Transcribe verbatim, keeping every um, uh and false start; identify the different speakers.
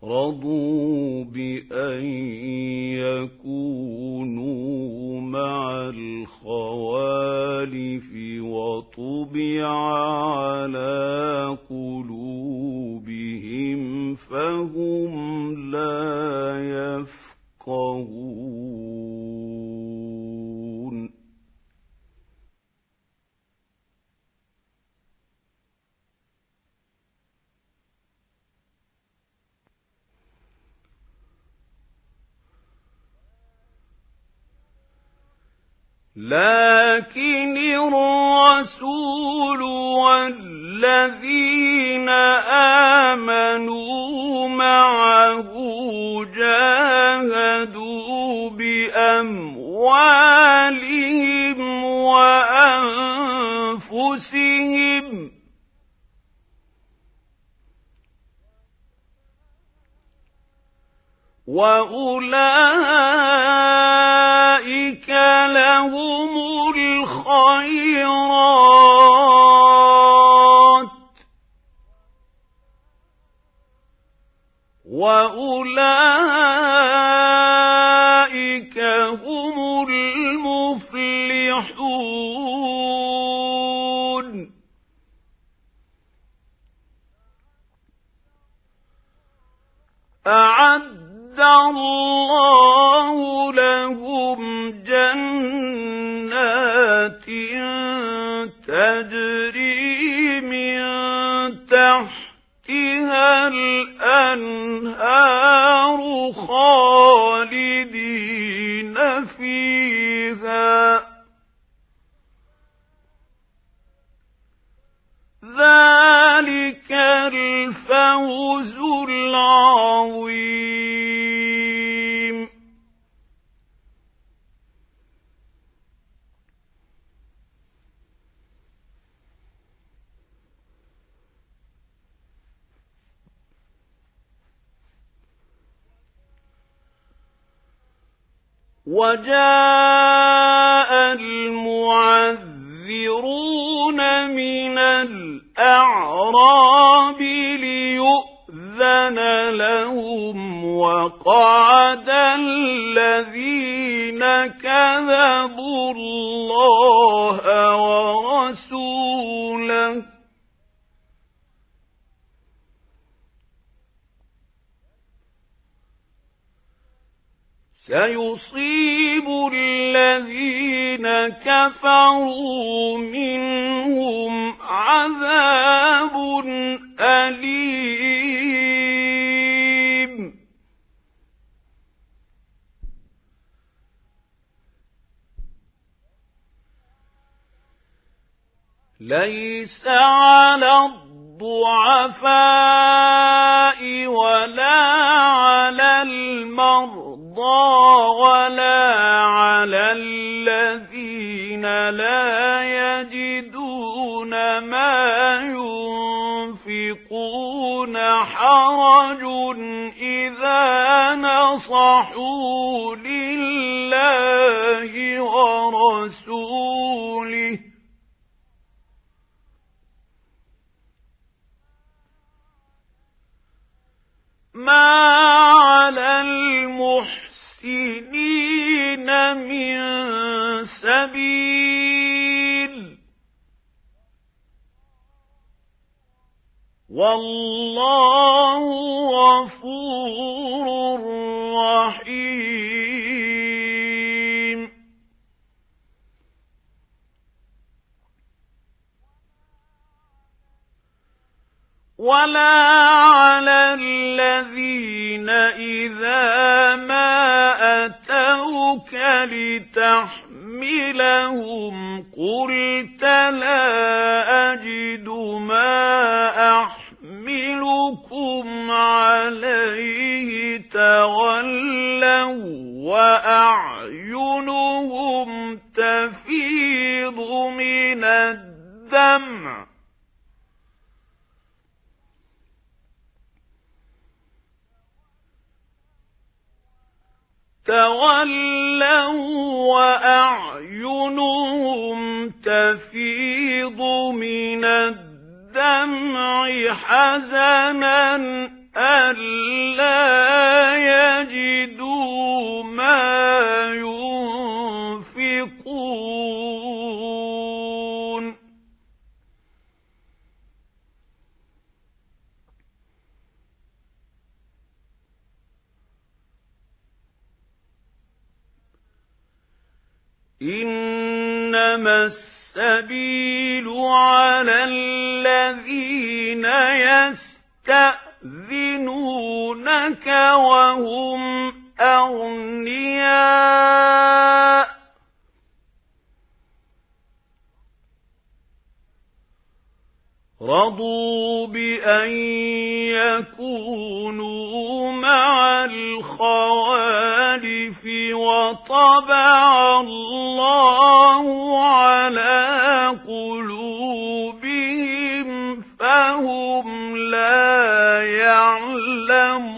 Speaker 1: رضوا بأن يكونوا مع الخوالف وطبع على قلوبهم فهم لا يفقهون. لكن الرسول والذين آمنوا معه جاهدوا بأموالهم وأنفسهم وأولئك لهم الخيرات وأولئك هم المفلحون. أعد الله لهم جنات تجري من تحتها الأنهار خالدين فيها ذلك الفوز العظيم. وجاء المعذرون من الأعراب ليؤذن لهم وقعد الذين كذبوا الله ورسوله سيصيب الذين كفروا منهم عذاب أليم. ليس على الضعفاء ولا على المرضى ولا على الذين لا يجدون ما ينفقون حرج إذا نصحوا لله ورسوله ما على المحسنين من سبيل والله غفور رحيم. ولا على الذين إذا ما أتوك لتحملهم قلت لا أجد ما أحملكم عليه تولوا وأعينهم تفيض من الدمع تولوا وأعينهم تفيض من الدمع حزنا أَلَّا يَجِدُوا مَا يُنفِقُونَ إِنَّمَا السَّبِيلُ عَلَى الَّذِينَ يَسْتَأْذِنُونَكَ وَهُمْ أَغْنِيَاءُ رَضُوا بِأَن يَكُونُوا مَعَ الْخَوَالِفِ وَطَبَعَ اللَّهُ عَلَى قُلُوبِهِمْ فَهُمْ لَا يَعْلَمُونَ